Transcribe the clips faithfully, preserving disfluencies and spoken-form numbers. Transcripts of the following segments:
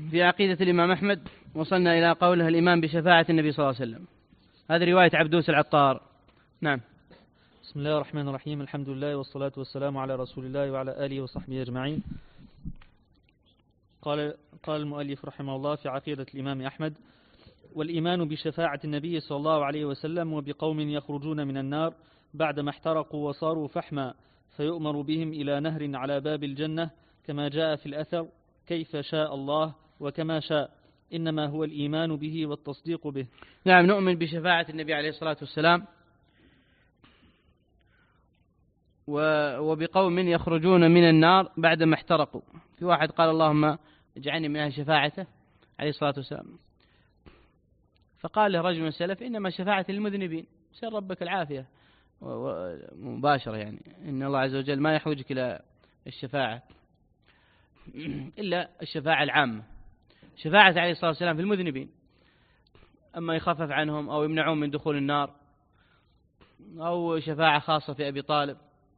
في عقيدة الإمام أحمد وصلنا إلى قوله الإيمان بشفاعة النبي صلى الله عليه وسلم. هذه رواية عبدوس العطار. نعم. بسم الله الرحمن الرحيم. الحمد لله والصلاة والسلام على رسول الله وعلى آله وصحبه أجمعين. قال قال المؤلف رحمه الله في عقيدة الإمام أحمد: والإيمان بشفاعة النبي صلى الله عليه وسلم وبقوم يخرجون من النار بعدما احترقوا وصاروا فحما فيؤمر بهم إلى نهر على باب الجنة كما جاء في الأثر كيف شاء الله وكما شاء، إنما هو الإيمان به والتصديق به. نعم، نؤمن بشفاعة النبي عليه الصلاة والسلام وبقوم يخرجون من النار بعدما احترقوا. في واحد قال اللهم اجعلني من أهل شفاعته عليه الصلاة والسلام، فقال له رجل من السلف إنما شفاعة للمذنبين، سأل ربك العافية مباشرة، يعني إن الله عز وجل ما يحوجك إلى الشفاعة إلا الشفاعة العامة، شفاعة عليه الصلاة والسلام في المذنبين، أما يخفف عنهم أو يمنعون من دخول النار، أو شفاعة خاصة في أبي طالب،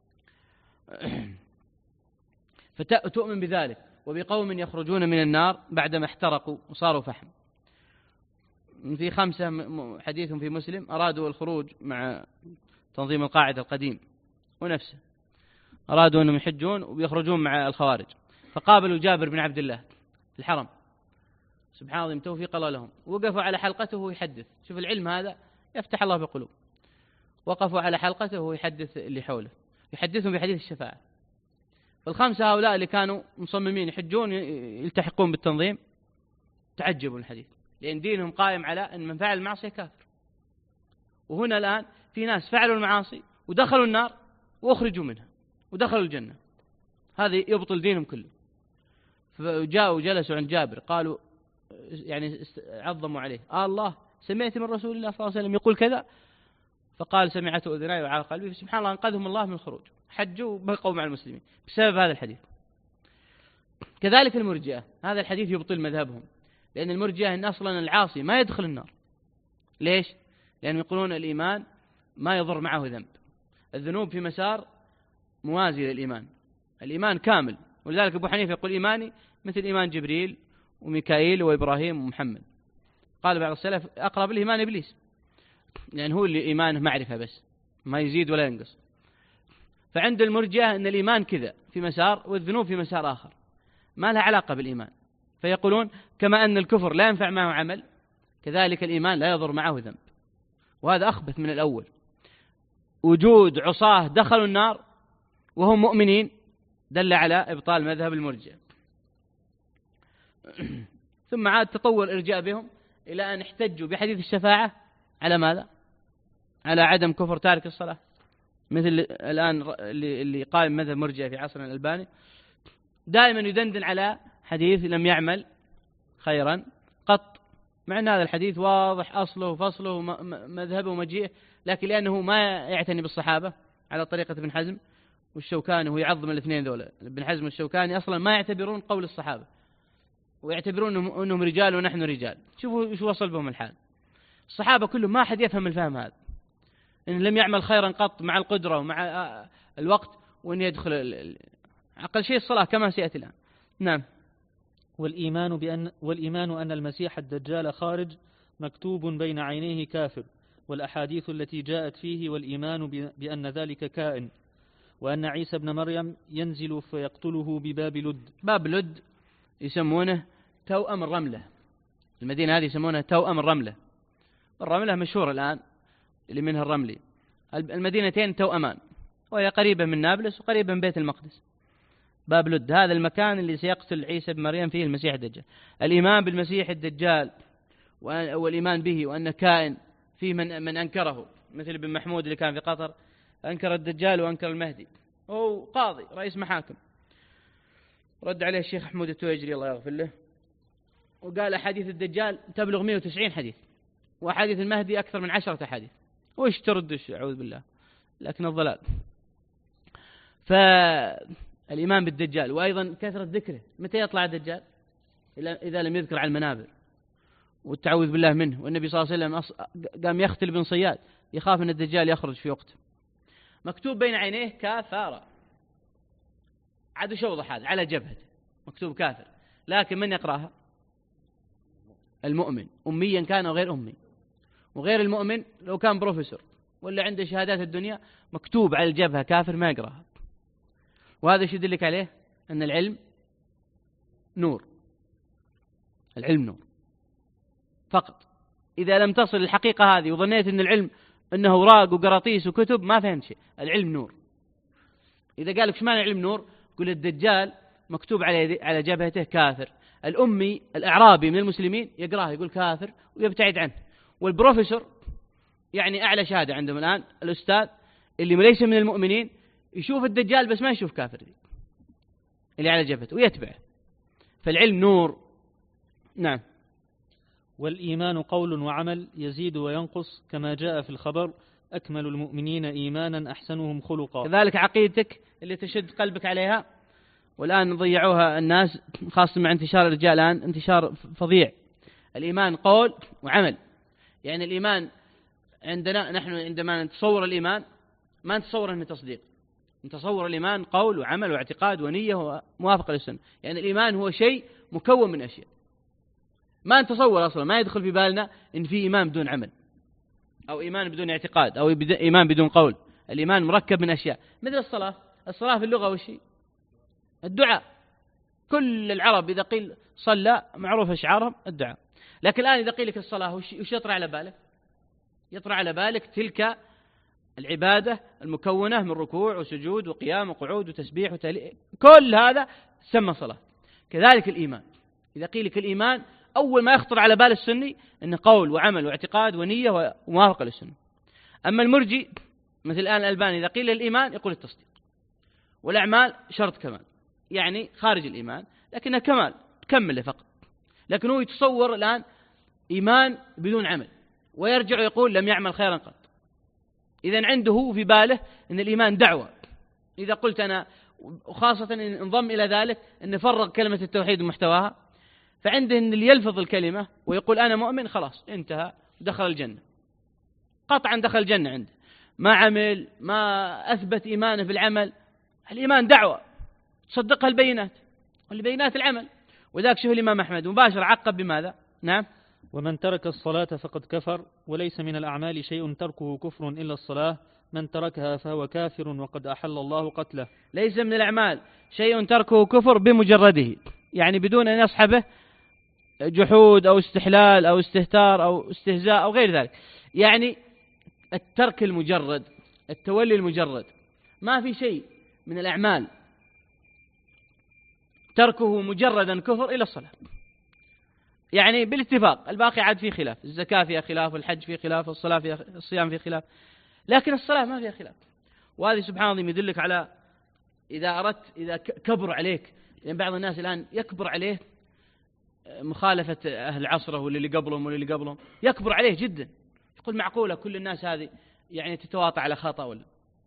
فتؤمن بذلك. وبقوم يخرجون من النار بعدما احترقوا وصاروا فحم. في خمسة حديث في مسلم أرادوا الخروج مع تنظيم القاعدة القديم ونفسه، أرادوا أنهم يحجون ويخرجون مع الخوارج، فقابلوا جابر بن عبد الله في الحرم، سبحان الله توفيق الله لهم، وقفوا على حلقته وهو يحدث. شوف العلم هذا يفتح الله بقلوب. وقفوا على حلقته وهو يحدث اللي حوله، يحدثهم بحديث الشفاعة. فالخمسة هؤلاء اللي كانوا مصممين يحجون يلتحقون بالتنظيم تعجبوا الحديث، لأن دينهم قائم على أن من فعل المعصية كافر. وهنا الآن في ناس فعلوا المعاصي ودخلوا النار وأخرجوا منها ودخلوا الجنة، هذا يبطل دينهم كله. فجاءوا وجلسوا عند جابر، قالوا يعني عظموا عليه: آه الله سمعت من رسول الله صلى الله عليه وسلم يقول كذا؟ فقال: سمعته أذناي وعلى قلبي. سبحان الله أنقذهم الله من الخروج، حجوا وبقوا مع المسلمين بسبب هذا الحديث. كذلك المرجئة، هذا الحديث يبطل مذهبهم، لأن المرجئة إن أصلا العاصي ما يدخل النار. ليش؟ لأنهم يقولون الإيمان ما يضر معه ذنب، الذنوب في مسار موازي للإيمان، الإيمان كامل. ولذلك أبو حنيفة يقول إيماني مثل إيمان جبريل وميكائيل وإبراهيم ومحمد. قال بعض السلف أقرب الإيمان إبليس، لأن هو اللي إيمانه معرفة بس ما يزيد ولا ينقص. فعند المرجئة أن الإيمان كذا في مسار والذنوب في مسار آخر ما لها علاقة بالإيمان، فيقولون كما أن الكفر لا ينفع معه عمل كذلك الإيمان لا يضر معه ذنب. وهذا أخبث من الأول. وجود عصاة دخلوا النار وهم مؤمنين دل على إبطال مذهب المرجئة. ثم عاد تطور الإرجاء بهم إلى أن احتجوا بحديث الشفاعة على ماذا؟ على عدم كفر تارك الصلاة، مثل الآن اللي قائم مذهب مرجئة في عصرنا الألباني دائما يدندن على حديث لم يعمل خيرا قط، مع أن هذا الحديث واضح أصله وفصله ومذهبه ومجيئه، لكن لأنه ما يعتني بالصحابة على طريقة ابن حزم والشوكاني، وهو يعظم الاثنين ذولا، ابن حزم والشوكاني أصلا ما يعتبرون قول الصحابة ويعتبرون أنهم رجال ونحن رجال. شوفوا شو وصل بهم الحال. الصحابة كلهم ما أحد يفهم الفهم هذا، إن لم يعمل خيرا قط مع القدرة ومع الوقت، وأن يدخل أقل شيء الصلاة كما سيأتي الآن. نعم. والإيمان بأن والإيمان أن المسيح الدجال خارج مكتوب بين عينيه كافر، والأحاديث التي جاءت فيه، والإيمان بأن ذلك كائن، وأن عيسى ابن مريم ينزل فيقتله بباب لد. باب لد يسمونه توأم الرملة، المدينة هذه يسمونها توأم الرملة. الرملة مشهورة الآن اللي منها الرملي. المدينتين توأمان، وهي قريبة من نابلس وقريبة من بيت المقدس. باب لد هذا المكان اللي سيقتل عيسى بن مريم فيه المسيح الدجال. الإيمان بالمسيح الدجال والإيمان به وأنه كائن، فيه من, من أنكره، مثل ابن محمود اللي كان في قطر أنكر الدجال وأنكر المهدي، هو قاضي رئيس محاكم، رد عليه الشيخ حمود التويجري الله يغفر له وقال أحاديث الدجال تبلغ مئة وتسعين حديث، وأحاديث المهدي أكثر من عشرة أحاديث. وإيش تردش أعوذ بالله، لكن الضلال. فالإيمان بالدجال، وأيضا كثرة ذكره. متى يطلع الدجال؟ إذا لم يذكر على المنابر، والتعوذ بالله منه. والنبي صلى الله عليه وسلم قام يختل بن صياد يخاف أن الدجال يخرج في وقته. مكتوب بين عينيه كافر، عاد شوضح هذا على جبهته مكتوب كافر، لكن من يقرأها؟ المؤمن أميا كان أو غير أمي. وغير المؤمن لو كان بروفيسور ولا عنده شهادات الدنيا مكتوب على الجبهة كافر ما يقرأها. وهذا ايش يدلك عليه؟ أن العلم نور، العلم نور فقط. إذا لم تصل الحقيقة هذه وظنيت أن العلم أنه أوراق وقراطيس وكتب ما فهمت شيء. العلم نور. إذا قالك شو معنى العلم نور؟ قل الدجال مكتوب على على جبهته كافر، الأمي الأعرابي من المسلمين يقراه يقول كافر ويبتعد عنه، والبروفيسور يعني أعلى شهادة عندهم الآن الأستاذ اللي ليس من المؤمنين يشوف الدجال بس ما يشوف كافر اللي على جبهته ويتبعه. فالعلم نور. نعم. والإيمان قول وعمل يزيد وينقص كما جاء في الخبر أكمل المؤمنين إيمانا أحسنهم خلقا. كذلك عقيدتك اللي تشد قلبك عليها والآن ضيعوها الناس خاصة مع انتشار الرجال الآن انتشار فظيع. الإيمان قول وعمل. يعني الإيمان عندنا نحن عندما نتصور الإيمان ما نتصور أنه تصديق، نتصور الإيمان قول وعمل واعتقاد ونية وموافقة للسنة. يعني الإيمان هو شيء مكون من أشياء ما نتصور أصلا، ما يدخل في بالنا إن في إيمان بدون عمل أو إيمان بدون اعتقاد أو إيمان بدون قول. الإيمان مركب من أشياء مثل الصلاة. الصلاة في اللغة وشي الدعاء. كل العرب إذا قيل صلى معروف شعارهم الدعاء. لكن الآن إذا قيل لك الصلاة وش يطرأ على بالك؟ يطرأ على بالك تلك العبادة المكونة من ركوع وسجود وقيام وقعود وتسبيح وتهليل، كل هذا سمى صلاة. كذلك الإيمان. إذا قيل لك الإيمان أول ما يخطر على بال السني أنه قول وعمل واعتقاد ونية وموافقة للسنة. أما المرجي مثل الآن الألباني إذا قيل الإيمان يقول التصديق، والأعمال شرط كمال يعني خارج الإيمان لكنها كمال تكمل فقط. لكن هو يتصور الآن إيمان بدون عمل ويرجع يقول لم يعمل خيرا قط. إذن عنده في باله أن الإيمان دعوة. إذا قلت أنا وخاصة إن انضم إلى ذلك أن فرق كلمة التوحيد ومحتواها، فعنده أن اللي يلفظ الكلمة ويقول أنا مؤمن خلاص انتهى دخل الجنة قطعا، دخل الجنة عنده ما عمل ما أثبت إيمانه بالعمل. الإيمان دعوة تصدقها البينات والبينات العمل. وذاك شوف الإمام أحمد مباشر عقب بماذا؟ نعم. ومن ترك الصلاة فقد كفر وليس من الأعمال شيء تركه كفر إلا الصلاة من تركها فهو كافر وقد أحل الله قتله. ليس من الأعمال شيء تركه كفر بمجرده، يعني بدون أن يصحبه جحود أو استحلال أو استهتار أو استهزاء أو غير ذلك. يعني الترك المجرد التولي المجرد ما في شيء من الأعمال تركه مجردا كفر إلى الصلاة. يعني بالاتفاق الباقي عاد فيه خلاف، الزكاة فيها خلاف والحج فيه خلاف والصلاة فيها الصيام فيه خلاف، لكن الصلاة ما فيها خلاف. وهذه سبحان الله يدلك على إذا أردت إذا كبر عليك، لأن بعض الناس الآن يكبر عليه مخالفة أهل عصره واللي اللي قبلهم واللي اللي قبلهم يكبر عليه جدا، يقول معقولة كل الناس هذه يعني تتواطى على خطأ ولا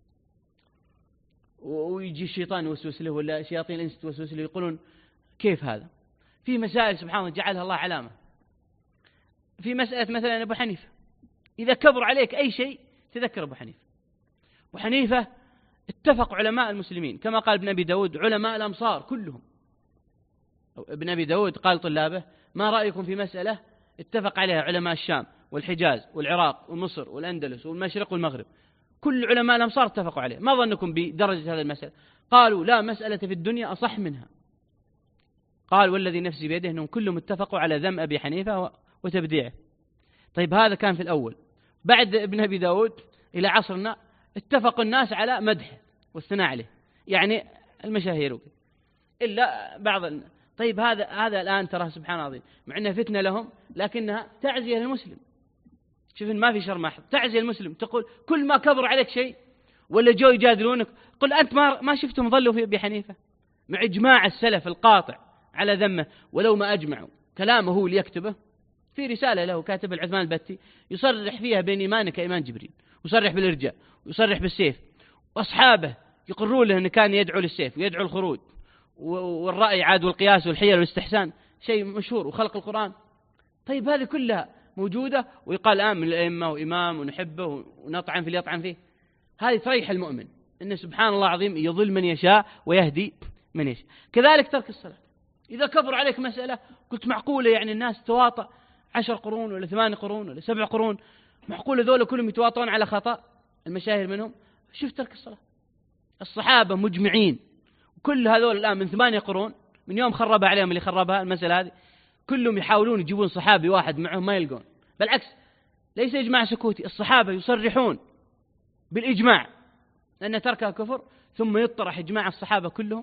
ويجي الشيطان يوسوس له ولا شياطين الإنس توسوس له، يقولون كيف هذا؟ في مسائل سبحان الله جعلها الله علامة. في مسألة مثلا أبو حنيفة إذا كبر عليك أي شيء تذكر أبو حنيفة. أبو حنيفة اتفق علماء المسلمين كما قال ابن أبي داود علماء الأمصار كلهم. ابن أبي داود قال طلابه ما رأيكم في مسألة اتفق عليها علماء الشام والحجاز والعراق ومصر والأندلس والمشرق والمغرب، كل علماء الأمصار اتفقوا عليه، ما ظنكم بدرجة هذه المسألة؟ قالوا لا مسألة في الدنيا أصح منها. قال والذي نفسي بيده أنهم كلهم اتفقوا على ذم أبي حنيفة وتبديعه. طيب هذا كان في الأول. بعد ابن أبي داود إلى عصرنا اتفق الناس على مدحه والثناء عليه، يعني المشاهير إلا بعض ال... طيب هذا هذا الآن ترى سبحان الله مع أنها فتنة لهم لكنها تعزية للمسلم. شوف ما في شر محض، تعزية المسلم. تقول كل ما كبر عليك شيء ولا جو يجادلونك قل أنت ما ما شفتم ظلوا في أبي حنيفة مع إجماع السلف القاطع على ذمه، ولو ما أجمعوا كلامه هو اللي يكتبه في رسالة له كاتب العثمان البتي يصرح فيها بين إيمانك إيمان جبريل، ويصرح بالإرجاء ويصرح بالسيف، وأصحابه يقرون له أنه كان يدعو للسيف ويدعو الخروج والرأي عاد والقياس والحيل والاستحسان شيء مشهور وخلق القرآن. طيب هذه كلها موجودة ويقال آمن من الأئمة وإمام ونحبه ونطعن في اللي يطعن فيه. هذه تريح المؤمن إنه سبحان الله عظيم يضل من يشاء ويهدي من يشاء. كذلك ترك الصلاة إذا كبر عليك مسألة قلت معقولة يعني الناس تواطأ عشر قرون ولا ثمان قرون ولا سبع قرون، معقول ذولا كلهم يتواطون على خطأ؟ المشاهير منهم شوف ترك الصلاة. الصحابة مجمعين، وكل هذول الآن من ثمانية قرون، من يوم خربها عليهم اللي خربها المسألة هذه، كلهم يحاولون يجيبون صحابي واحد معهم ما يلقون. بالعكس، ليس إجماع سكوتي، الصحابة يصرحون بالإجماع أن تركها كفر، ثم يطرح إجماع الصحابة كلهم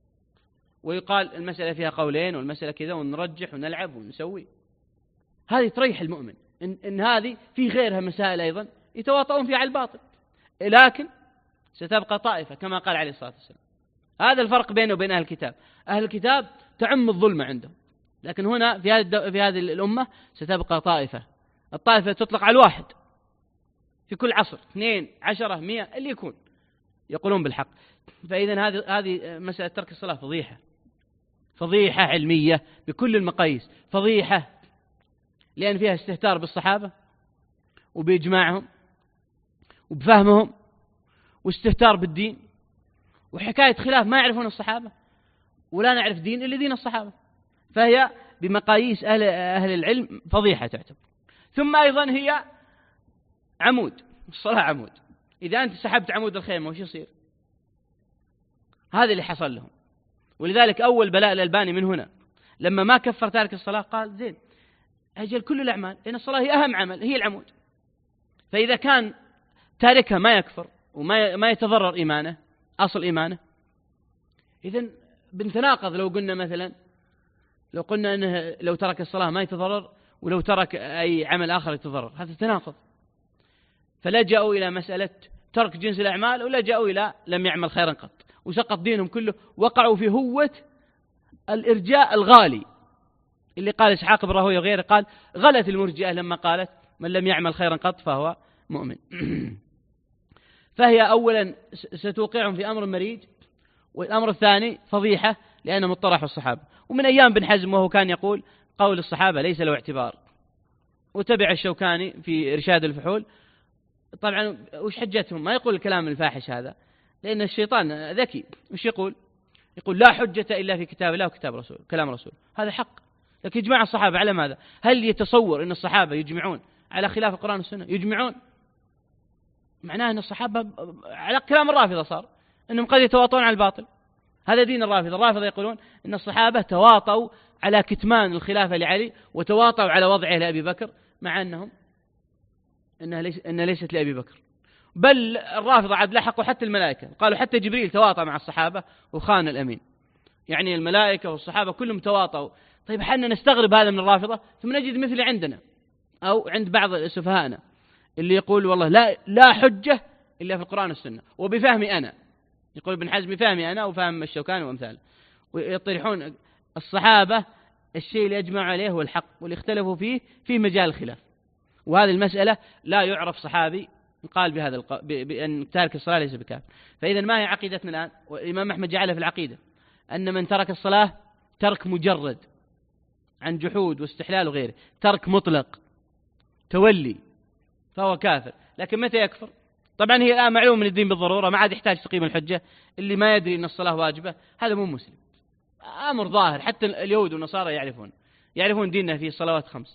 ويقال المسألة فيها قولين والمسألة كذا، ونرجح ونلعب ونسوي. هذه تريح المؤمن إن, إن هذه في غيرها مسائل أيضا يتواطؤون فيها على الباطل، لكن ستبقى طائفة كما قال عليه الصلاة والسلام. هذا الفرق بينه وبين أهل الكتاب. أهل الكتاب تعم الظلم عندهم، لكن هنا في هذه في هذه الأمة ستبقى طائفة. الطائفة تطلق على الواحد في كل عصر، اثنين، عشرة، مئة، اللي يكون يقولون بالحق. فإذا هذه هذه مسألة ترك الصلاة فضيحة، فضيحة علمية بكل المقاييس، فضيحة لأن فيها استهتار بالصحابة وبإجماعهم وبفهمهم، واستهتار بالدين، وحكاية خلاف ما يعرفون الصحابة ولا نعرف دين إلا دين الصحابة. فهي بمقاييس أهل, أهل العلم فضيحة تعتبر. ثم أيضا هي عمود، الصلاة عمود. إذا أنت سحبت عمود الخيمة وش يصير؟ هذا اللي حصل لهم. ولذلك أول بلاء الألباني من هنا لما ما كفر تارك الصلاة قال زين أجل كل الأعمال، لأن الصلاة هي أهم عمل، هي العمود. فإذا كان تاركها ما يكفر وما ما يتضرر إيمانه، أصل إيمانه، إذن بنتناقض لو قلنا مثلا لو قلنا أنه لو ترك الصلاة ما يتضرر ولو ترك أي عمل آخر يتضرر، هذا تناقض. فلجأوا إلى مسألة ترك جنس الأعمال، ولجأوا إلى لم يعمل خيرا قط، وسقط دينهم كله. وقعوا في هوة الإرجاء الغالي اللي قال إسحاق بن راهويه وغيره، قال غلت المرجئة لما قالت من لم يعمل خيرا قط فهو مؤمن. فهي أولا ستوقعهم في أمر مريج، والأمر الثاني فضيحة لأنهم اطرحوا الصحابة. ومن أيام بن حزم وهو كان يقول قول الصحابة ليس له اعتبار، وتبع الشوكاني في إرشاد الفحول. طبعا وش حجتهم؟ ما يقول الكلام الفاحش هذا، لأن الشيطان ذكي. وش يقول؟ يقول لا حجة إلا في كتاب الله وكتاب رسول، كلام رسول، هذا حق. لكن يجمع الصحابة على ماذا؟ هل يتصور أن الصحابة يجمعون على خلاف القرآن والسنة؟ يجمعون، معناه أن الصحابة على كلام الرافضة صار أنهم قد يتواطؤون على الباطل. هذا دين الرافضة. الرافضة يقولون أن الصحابة تواطؤوا على كتمان الخلافة لعلي، وتواطؤوا على وضعه لأبي بكر، مع أنهم أنها ليس أنها ليست لأبي بكر. بل الرافضة عاد لحقوا حتى الملائكة، قالوا حتى جبريل تواطأ مع الصحابة وخان الأمين. يعني الملائكة والصحابة كلهم تواطؤوا. طيب حنا نستغرب هذا من الرافضة، ثم نجد مثل عندنا أو عند بعض سفهاءنا اللي يقول والله لا لا حجة إلا في القرآن والسنة وبفهمي أنا. يقول ابن حزم بفهمي أنا وفهم الشوكاني وأمثاله، ويطرحون الصحابة الشيء اللي يجمع عليه هو الحق، واللي اختلفوا فيه في مجال الخلاف. وهذه المسألة لا يعرف صحابي قال بهذا الق... بأن تارك الصلاة ليس بكافر. فإذا ما هي عقيدتنا الآن؟ والإمام أحمد جعله في العقيدة أن من ترك الصلاة ترك مجرد عن جحود واستحلال وغيره، ترك مطلق تولي، فهو كافر. لكن متى يكفر؟ طبعا هي الآن معلوم من الدين بالضرورة، ما عاد يحتاج تقييم الحجة. اللي ما يدري أن الصلاة واجبة هذا مو مسلم، أمر ظاهر، حتى اليهود والنصارى يعرفون يعرفون ديننا فيه الصلوات خمس.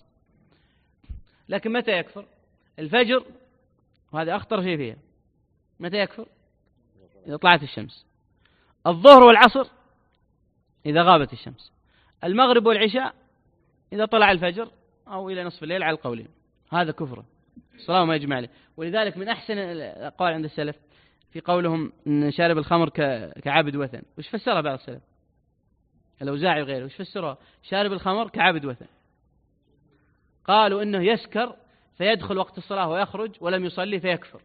لكن متى يكفر؟ الفجر، وهذا أخطر شيء فيها، متى يكفر؟ إذا طلعت الشمس. الظهر والعصر إذا غابت الشمس. المغرب والعشاء إذا طلع الفجر أو إلى نصف الليل على القولين. هذا كفر، الصلاة ما يجمع عليه. ولذلك من أحسن الأقوال عند السلف في قولهم إن شارب الخمر كعابد وثن. وش فسرها بعض السلف؟ الأوزاعي وغيره وش فسرها؟ شارب الخمر كعابد وثن. قالوا إنه يسكر فيدخل وقت الصلاة ويخرج ولم يصلي فيكفر.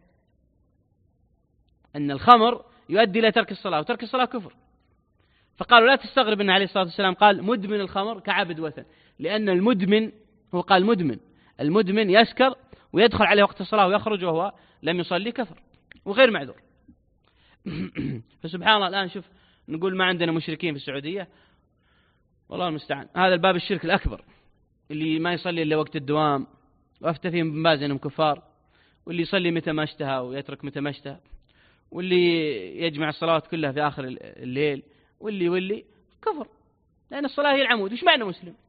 أن الخمر يؤدي إلى ترك الصلاة، وترك الصلاة كفر. فقالوا لا تستغرب أن عليه الصلاة والسلام قال مدمن الخمر كعابد وثن، لأن المدمن هو قال مدمن، المدمن يسكر ويدخل عليه وقت الصلاة ويخرج وهو لم يصلي، كفر وغير معذور. فسبحان الله الآن شوف نقول ما عندنا مشركين في السعودية، والله المستعان. هذا الباب الشرك الأكبر اللي ما يصلي إلا وقت الدوام، وافتى فيهم ابن باز انهم كفار، واللي يصلي متى ما اشتهى ويترك متى ما اشتهى، واللي يجمع الصلوات كلها في آخر الليل، واللي واللي كفر، لأن الصلاة هي العمود. وش معنى مسلم؟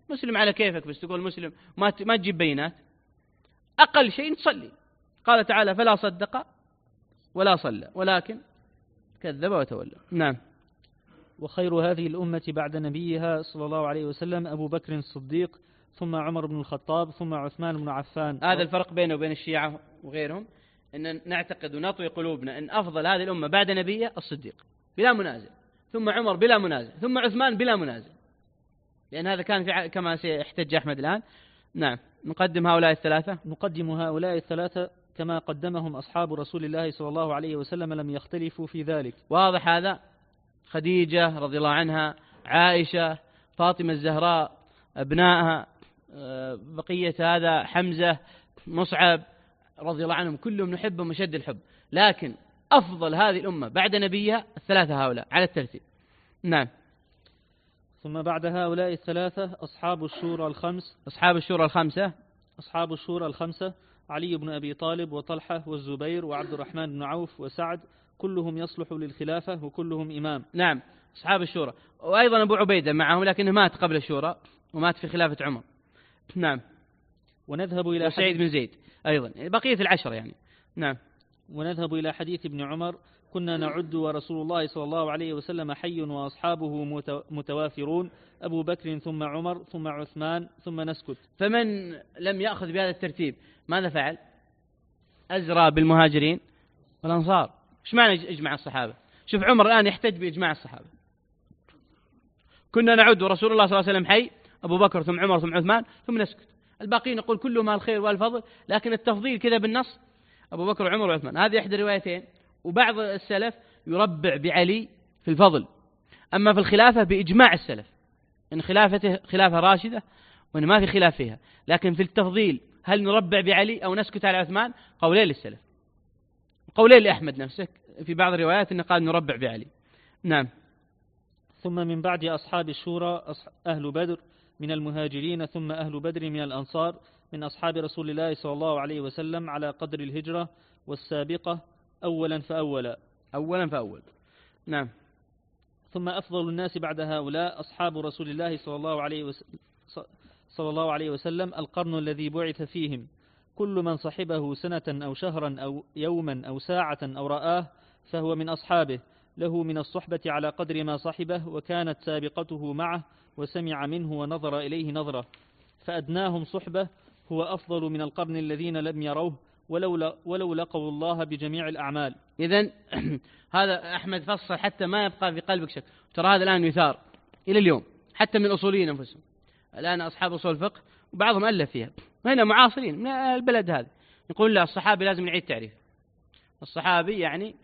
مسلم على كيفك، بس تقول مسلم ما ما تجيب بينات. أقل شيء تصلي. قال تعالى فلا صدق ولا صلى ولكن كذب وتولى. نعم. وخير هذه الأمة بعد نبيها صلى الله عليه وسلم أبو بكر الصديق، ثم عمر بن الخطاب، ثم عثمان بن عفان. هذا الفرق بينه وبين الشيعة وغيرهم، أن نعتقد ونطوي قلوبنا أن أفضل هذه الأمة بعد نبيها الصديق بلا منازع، ثم عمر بلا منازع، ثم عثمان بلا منازع، لأن هذا كان في كما سيحتج أحمد الآن. نعم. نقدم هؤلاء الثلاثة نقدم هؤلاء الثلاثة كما قدمهم أصحاب رسول الله صلى الله عليه وسلم، لم يختلفوا في ذلك. واضح هذا؟ خديجة رضي الله عنها، عائشة، فاطمة الزهراء، أبنائها، بقية هذا حمزة، مصعب رضي الله عنهم، كلهم نحبهم مشد الحب، لكن أفضل هذه الأمة بعد نبيها الثلاثة هؤلاء على الترتيب. نعم. ثم بعد هؤلاء الثلاثة أصحاب الشورى الخمس. أصحاب الشورى الخمسة أصحاب الشورى الخمسة علي بن أبي طالب وطلحة والزبير وعبد الرحمن بن عوف وسعد، كلهم يصلح للخلافة وكلهم إمام. نعم. أصحاب الشورى، وأيضا أبو عبيدة معهم، لكنه مات قبل الشورى ومات في خلافة عمر. نعم. ونذهب إلى سعيد بن زيد أيضا، بقية العشرة يعني. نعم. ونذهب إلى حديث ابن عمر كنا نعد ورسول الله صلى الله عليه وسلم حي وأصحابه متوافرون، أبو بكر ثم عمر ثم عثمان ثم نسكت. فمن لم يأخذ بهذا الترتيب ماذا فعل؟ أزرى بالمهاجرين والأنصار. إيش معنى إجماع الصحابة؟ شوف عمر الآن يحتج بإجماع الصحابة، كنا نعد ورسول الله صلى الله عليه وسلم حي، أبو بكر ثم عمر ثم عثمان ثم نسكت. الباقين نقول كلهم الخير والفضل، لكن التفضيل كذا بالنص أبو بكر وعمر وعثمان. هذه إحدى الروايتين. وبعض السلف يربع بعلي في الفضل، أما في الخلافة بإجماع السلف إن خلافته خلافة راشدة وإن ما في خلاف فيها، لكن في التفضيل هل نربع بعلي أو نسكت على عثمان؟ قولين للسلف، قولين لأحمد نفسه في بعض الروايات إنه قال نربع بعلي. نعم. ثم من بعد أصحاب الشورى أهل بدر من المهاجرين، ثم أهل بدر من الأنصار من أصحاب رسول الله صلى الله عليه وسلم على قدر الهجرة والسابقة أولا فأولا. أولا فأول. نعم. ثم أفضل الناس بعد هؤلاء أصحاب رسول الله صلى الله عليه وسلم صلى الله عليه وسلم القرن الذي بعث فيهم، كل من صحبه سنة أو شهرا أو يوما أو ساعة أو رآه فهو من أصحابه، له من الصحبة على قدر ما صحبه، وكانت سابقته معه وسمع منه ونظر إليه نظرة، فأدناهم صحبة هو أفضل من القرن الذين لم يروه ولو ولو لقوا الله بجميع الأعمال. إذن هذا أحمد فصل حتى ما يبقى في قلبك شك. ترى هذا الآن يثار إلى اليوم حتى من الأصوليين أنفسهم، الآن أصحاب أصول الفقه وبعضهم ألف فيها، وهنا معاصرين من البلد هذا يقول لا الصحابي لازم نعيد تعريف. الصحابي يعني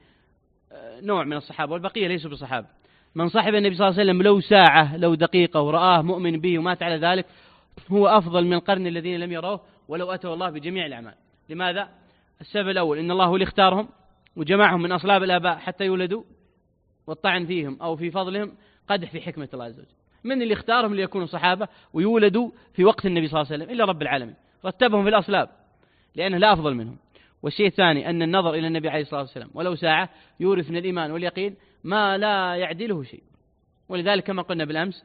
نوع من الصحابة والبقية ليسوا بصحابة. من صاحب النبي صلى الله عليه وسلم لو ساعة لو دقيقة ورآه مؤمن به ومات على ذلك هو أفضل من القرن الذين لم يروه ولو أتوا الله بجميع الأعمال. لماذا؟ السبب الأول إن الله هو اللي اختارهم وجمعهم من أصلاب الآباء حتى يولدوا، والطعن فيهم أو في فضلهم قدح في حكمة الله عز وجل. من اللي اختارهم ليكونوا صحابة ويولدوا في وقت النبي صلى الله عليه وسلم إلا رب العالمين، رتبهم في الأصلاب لأنه لا أفضل منهم. والشيء الثاني أن النظر إلى النبي عليه الصلاة والسلام ولو ساعة يورث من الإيمان واليقين ما لا يعدله شيء. ولذلك كما قلنا بالأمس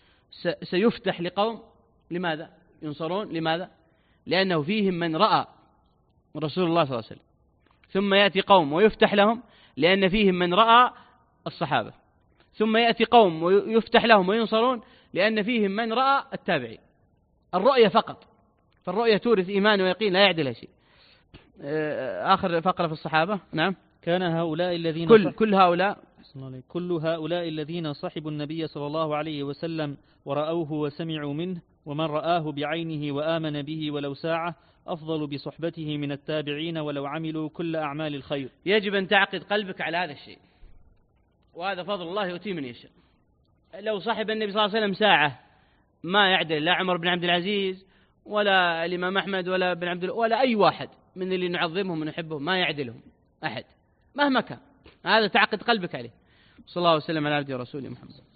سيفتح لقوم لماذا؟ ينصرون. لماذا؟ لأنه فيهم من رأى رسول الله صلى الله عليه وسلم. ثم يأتي قوم ويفتح لهم لأن فيهم من رأى الصحابة. ثم يأتي قوم ويفتح لهم وينصرون لأن فيهم من رأى التابعين. الرؤية فقط، فالرؤية تورث إيمان ويقين لا يعدلها شيء. آخر فقرة في الصحابة. نعم. كان هؤلاء الذين كل, كل هؤلاء كل هؤلاء الذين صحبوا النبي صلى الله عليه وسلم ورأوه وسمعوا منه، ومن رآه بعينه وآمن به ولو ساعة أفضل بصحبته من التابعين ولو عملوا كل أعمال الخير. يجب أن تعقد قلبك على هذا الشيء، وهذا فضل الله يؤتيه من يشاء. لو صحب النبي صلى الله عليه وسلم ساعة ما يعدل لا عمر بن عبد العزيز ولا الإمام أحمد ولا بن عبد ولا أي واحد من اللي نعظمهم ونحبهم، ما يعدلهم أحد مهما كان. هذا تعقد قلبك عليه. صلى الله وسلم على عبده ورسوله محمد.